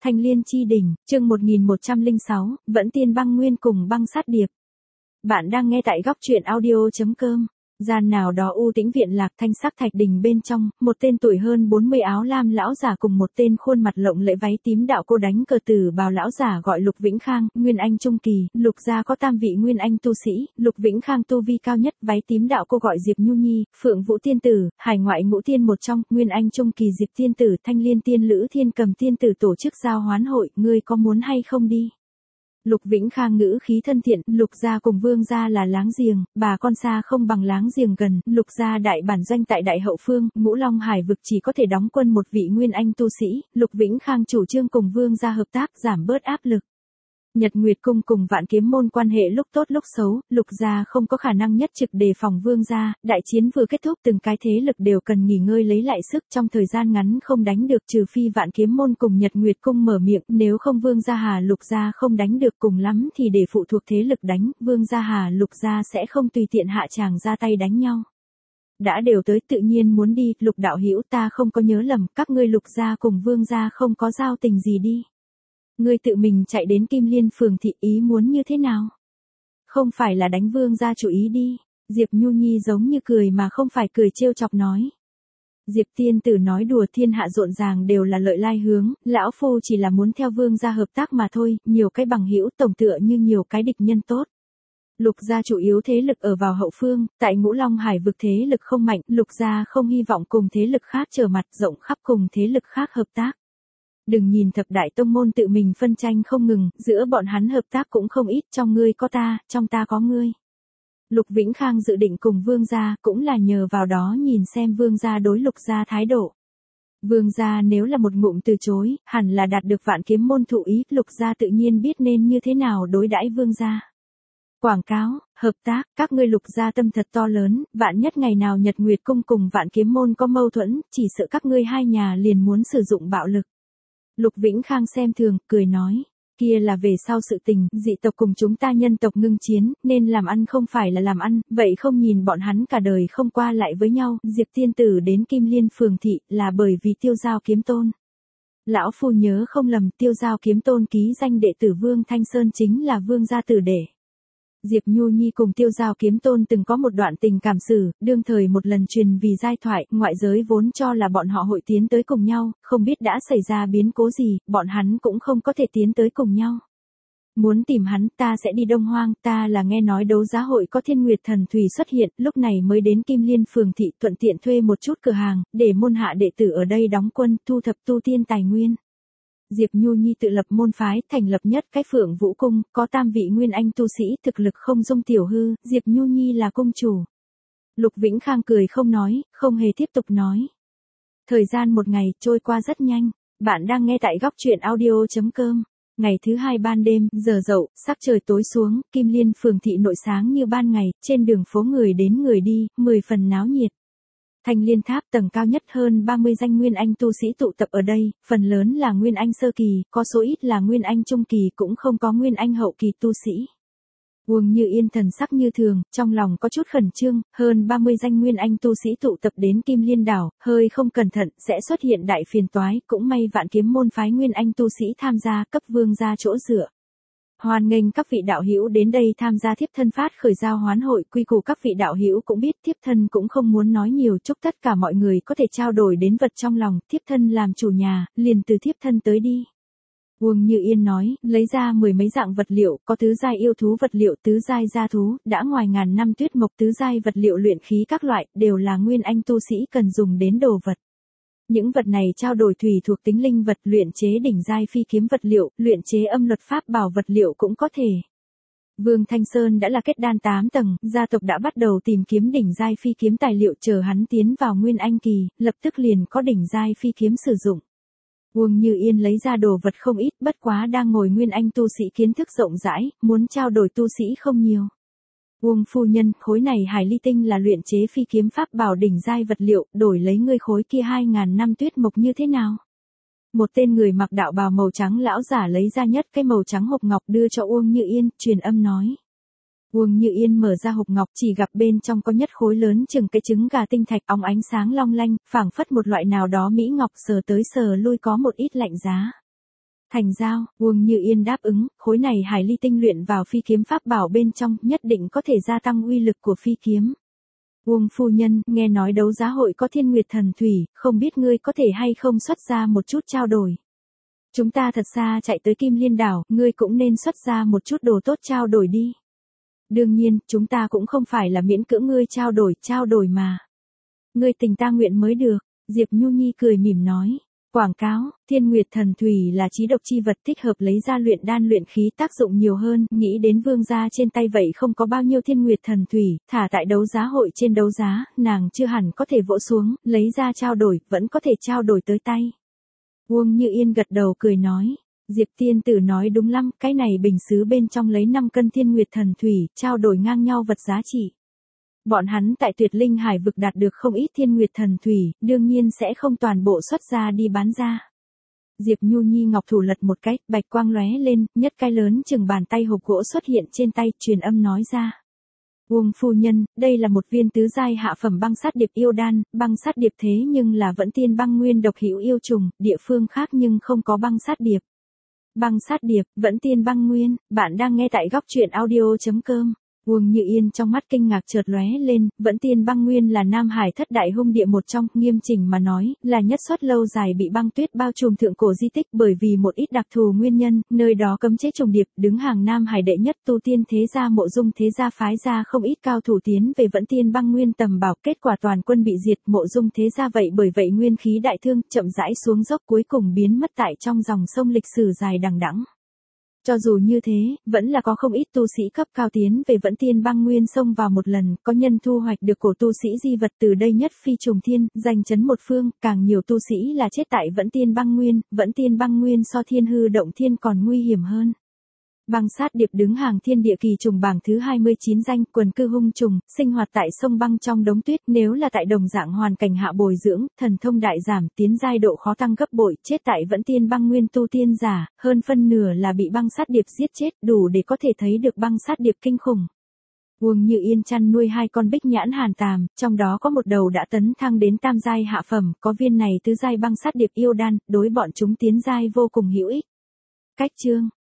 Thanh Liên Chi Đỉnh, chương 1106, Vẫn Tiên Băng Nguyên cùng Băng Sát Điệp. Bạn đang nghe tại góc truyện audio.com. Gian nào đó u tĩnh viện lạc thanh sắc thạch đình bên trong, một tên tuổi hơn 40 áo lam lão giả cùng một tên khuôn mặt lộng lẫy váy tím đạo cô đánh cờ tử bào lão giả gọi Lục Vĩnh Khang, Nguyên Anh trung kỳ, Lục gia có tam vị Nguyên Anh tu sĩ, Lục Vĩnh Khang tu vi cao nhất, váy tím đạo cô gọi Diệp Nhu Nhi, Phượng Vũ tiên tử, hải ngoại ngũ tiên một trong, Nguyên Anh trung kỳ Diệp tiên tử, Thanh Liên tiên lữ Thiên Cầm tiên tử tổ chức giao hoán hội, ngươi có muốn hay không đi? Lục Vĩnh Khang ngữ khí thân thiện, Lục gia cùng Vương gia là láng giềng, bà con xa không bằng láng giềng gần, Lục gia đại bản doanh tại Đại Hậu Phương, Ngũ Long Hải vực chỉ có thể đóng quân một vị Nguyên Anh tu sĩ, Lục Vĩnh Khang chủ trương cùng Vương gia hợp tác giảm bớt áp lực. Nhật Nguyệt cung cùng Vạn Kiếm môn quan hệ lúc tốt lúc xấu, Lục gia không có khả năng nhất trực đề phòng Vương gia, đại chiến vừa kết thúc từng cái thế lực đều cần nghỉ ngơi lấy lại sức trong thời gian ngắn không đánh được trừ phi Vạn Kiếm môn cùng Nhật Nguyệt cung mở miệng, nếu không Vương gia Hà Lục gia không đánh được cùng lắm thì để phụ thuộc thế lực đánh, Vương gia Hà Lục gia sẽ không tùy tiện hạ tràng ra tay đánh nhau. Đã đều tới tự nhiên muốn đi, Lục đạo hữu ta không có nhớ lầm, các ngươi Lục gia cùng Vương gia không có giao tình gì đi. Ngươi tự mình chạy đến Kim Liên phường thị ý muốn như thế nào? Không phải là đánh Vương gia chủ ý đi. Diệp Nhu Nhi giống như cười mà không phải cười trêu chọc nói. Diệp tiên tử nói đùa thiên hạ rộn ràng đều là lợi lai hướng, lão phu chỉ là muốn theo Vương gia hợp tác mà thôi, nhiều cái bằng hữu tổng tựa như nhiều cái địch nhân tốt. Lục gia chủ yếu thế lực ở vào hậu phương, tại Ngũ Long Hải vực thế lực không mạnh, Lục gia không hy vọng cùng thế lực khác trở mặt rộng khắp cùng thế lực khác hợp tác. Đừng nhìn thập đại tông môn tự mình phân tranh không ngừng, giữa bọn hắn hợp tác cũng không ít, trong ngươi có ta, trong ta có ngươi. Lục Vĩnh Khang dự định cùng Vương gia, cũng là nhờ vào đó nhìn xem Vương gia đối Lục gia thái độ. Vương gia nếu là một ngụm từ chối, hẳn là đạt được Vạn Kiếm môn thụ ý, Lục gia tự nhiên biết nên như thế nào đối đãi Vương gia. Quảng cáo, hợp tác, các ngươi Lục gia tâm thật to lớn, vạn nhất ngày nào Nhật Nguyệt cung cùng Vạn Kiếm môn có mâu thuẫn, chỉ sợ các ngươi hai nhà liền muốn sử dụng bạo lực. Lục Vĩnh Khang xem thường, cười nói, kia là về sau sự tình, dị tộc cùng chúng ta nhân tộc ngưng chiến, nên làm ăn không phải là làm ăn, vậy không nhìn bọn hắn cả đời không qua lại với nhau, Diệp tiên tử đến Kim Liên phường thị, là bởi vì Tiêu Giao kiếm tôn. Lão phu nhớ không lầm, Tiêu Giao kiếm tôn ký danh đệ tử Vương Thanh Sơn chính là Vương gia tử đệ. Diệp Nhu Nhi cùng Tiêu Giao kiếm tôn từng có một đoạn tình cảm sử, đương thời một lần truyền vì giai thoại, ngoại giới vốn cho là bọn họ hội tiến tới cùng nhau, không biết đã xảy ra biến cố gì, bọn hắn cũng không có thể tiến tới cùng nhau. Muốn tìm hắn, ta sẽ đi Đông Hoang, ta là nghe nói đấu giá hội có Thiên Nguyệt thần thủy xuất hiện, lúc này mới đến Kim Liên phường thị thuận tiện thuê một chút cửa hàng, để môn hạ đệ tử ở đây đóng quân, thu thập tu tiên tài nguyên. Diệp Nhu Nhi tự lập môn phái, thành lập nhất cái Phượng Vũ cung, có tam vị Nguyên Anh tu sĩ, thực lực không dung tiểu hư, Diệp Nhu Nhi là cung chủ. Lục Vĩnh Khang cười không nói, không hề tiếp tục nói. Thời gian một ngày trôi qua rất nhanh, bạn đang nghe tại góc truyện audio.com. Ngày thứ hai ban đêm, giờ dậu, sắc trời tối xuống, Kim Liên phường thị nội sáng như ban ngày, trên đường phố người đến người đi, 10 phần náo nhiệt. Thanh Liên tháp tầng cao nhất hơn 30 danh Nguyên Anh tu sĩ tụ tập ở đây, phần lớn là Nguyên Anh sơ kỳ, có số ít là Nguyên Anh trung kỳ cũng không có Nguyên Anh hậu kỳ tu sĩ. Uông Như Yên thần sắc như thường, trong lòng có chút khẩn trương, hơn 30 danh Nguyên Anh tu sĩ tụ tập đến Kim Liên đảo, hơi không cẩn thận, sẽ xuất hiện đại phiền toái, cũng may Vạn Kiếm môn phái Nguyên Anh tu sĩ tham gia, cấp Vương gia chỗ dựa. Hoan nghênh các vị đạo hữu đến đây tham gia thiếp thân phát khởi giao hoán hội, quy củ các vị đạo hữu cũng biết, thiếp thân cũng không muốn nói nhiều, chúc tất cả mọi người có thể trao đổi đến vật trong lòng, thiếp thân làm chủ nhà, liền từ thiếp thân tới đi. Uông Như Yên nói, lấy ra 10 mấy dạng vật liệu, có tứ giai yêu thú vật liệu, tứ giai gia thú, đã ngoài ngàn năm tuyết mộc, tứ giai vật liệu luyện khí các loại, đều là Nguyên Anh tu sĩ cần dùng đến đồ vật. Những vật này trao đổi thủy thuộc tính linh vật, luyện chế đỉnh giai phi kiếm vật liệu, luyện chế âm luật pháp bảo vật liệu cũng có thể. Vương Thanh Sơn đã là kết đan 8 tầng, gia tộc đã bắt đầu tìm kiếm đỉnh giai phi kiếm tài liệu, chờ hắn tiến vào Nguyên Anh kỳ, lập tức liền có đỉnh giai phi kiếm sử dụng. Uông Như Yên lấy ra đồ vật không ít, bất quá đang ngồi Nguyên Anh tu sĩ kiến thức rộng rãi, muốn trao đổi tu sĩ không nhiều. Uông phu nhân, khối này hải ly tinh là luyện chế phi kiếm pháp bảo đỉnh giai vật liệu, đổi lấy ngươi khối kia 2000 năm tuyết mộc như thế nào? Một tên người mặc đạo bào màu trắng lão giả lấy ra nhất cái màu trắng hộp ngọc đưa cho Uông Như Yên, truyền âm nói. Uông Như Yên mở ra hộp ngọc, chỉ gặp bên trong có nhất khối lớn chừng cái trứng gà tinh thạch, óng ánh sáng long lanh, phảng phất một loại nào đó mỹ ngọc, sờ tới sờ lui có một ít lạnh giá. Thành giao, Uông Như Yên đáp ứng, khối này hải ly tinh luyện vào phi kiếm pháp bảo bên trong, nhất định có thể gia tăng uy lực của phi kiếm. Uông phu nhân, nghe nói đấu giá hội có Thiên Nguyệt Thần Thủy, không biết ngươi có thể hay không xuất ra một chút trao đổi. Chúng ta thật xa chạy tới Kim Liên đảo, ngươi cũng nên xuất ra một chút đồ tốt trao đổi đi. Đương nhiên, chúng ta cũng không phải là miễn cưỡng ngươi trao đổi mà. Ngươi tình ta nguyện mới được, Diệp Nhu Nhi cười mỉm nói. Quảng cáo, Thiên Nguyệt Thần Thủy là chí độc chi vật thích hợp lấy ra luyện đan luyện khí tác dụng nhiều hơn, nghĩ đến vương gia trên tay vậy không có bao nhiêu Thiên Nguyệt Thần Thủy, thả tại đấu giá hội trên đấu giá, nàng chưa hẳn có thể vỗ xuống, lấy ra trao đổi, vẫn có thể trao đổi tới tay. Uông Như Yên gật đầu cười nói, Diệp tiên tử nói đúng lắm, cái này bình sứ bên trong lấy 5 cân Thiên Nguyệt Thần Thủy, trao đổi ngang nhau vật giá trị. Bọn hắn tại Tuyệt Linh Hải vực đạt được không ít Thiên Nguyệt Thần Thủy, đương nhiên sẽ không toàn bộ xuất ra đi bán ra. Diệp Nhu Nhi ngọc thủ lật một cái, bạch quang lóe lên, nhất cái lớn chừng bàn tay hộp gỗ xuất hiện trên tay, truyền âm nói ra. Uông phu nhân, đây là một viên tứ giai hạ phẩm băng sát điệp yêu đan, băng sát điệp thế nhưng là vẫn tiên băng nguyên độc hữu yêu trùng, địa phương khác nhưng không có băng sát điệp. Băng sát điệp, vẫn tiên băng nguyên, bạn đang nghe tại góc truyện audio.com. Uông Như Yên trong mắt kinh ngạc chợt lóe lên, vẫn tiên băng nguyên là Nam Hải thất đại hung địa một trong, nghiêm chỉnh mà nói, là nhất suất lâu dài bị băng tuyết bao trùm thượng cổ di tích bởi vì một ít đặc thù nguyên nhân, nơi đó cấm chế trùng điệp, đứng hàng Nam Hải đệ nhất tu tiên thế gia Mộ Dung thế gia phái ra không ít cao thủ tiến về vẫn tiên băng nguyên tầm bảo, kết quả toàn quân bị diệt, Mộ Dung thế gia vậy bởi vậy nguyên khí đại thương, chậm rãi xuống dốc cuối cùng biến mất tại trong dòng sông lịch sử dài đằng đẵng. Cho dù như thế, vẫn là có không ít tu sĩ cấp cao tiến về vẫn tiên băng nguyên sông vào một lần, có nhân thu hoạch được cổ tu sĩ di vật từ đây nhất phi trùng thiên, danh chấn một phương, càng nhiều tu sĩ là chết tại vẫn tiên băng nguyên so thiên hư động thiên còn nguy hiểm hơn. Băng sát điệp đứng hàng thiên địa kỳ trùng bảng thứ 29 danh, quần cư hung trùng, sinh hoạt tại sông băng trong đống tuyết, nếu là tại đồng dạng hoàn cảnh hạ bồi dưỡng, thần thông đại giảm, tiến giai độ khó tăng gấp bội, chết tại vẫn tiên băng nguyên tu tiên giả, hơn phân nửa là bị băng sát điệp giết chết, đủ để có thể thấy được băng sát điệp kinh khủng. Uông Như Yên chăn nuôi 2 con bích nhãn hàn tàm, trong đó có một đầu đã tấn thăng đến tam giai hạ phẩm, có viên này tứ giai băng sát điệp yêu đan, đối bọn chúng tiến giai vô cùng hữu ích. Cách chương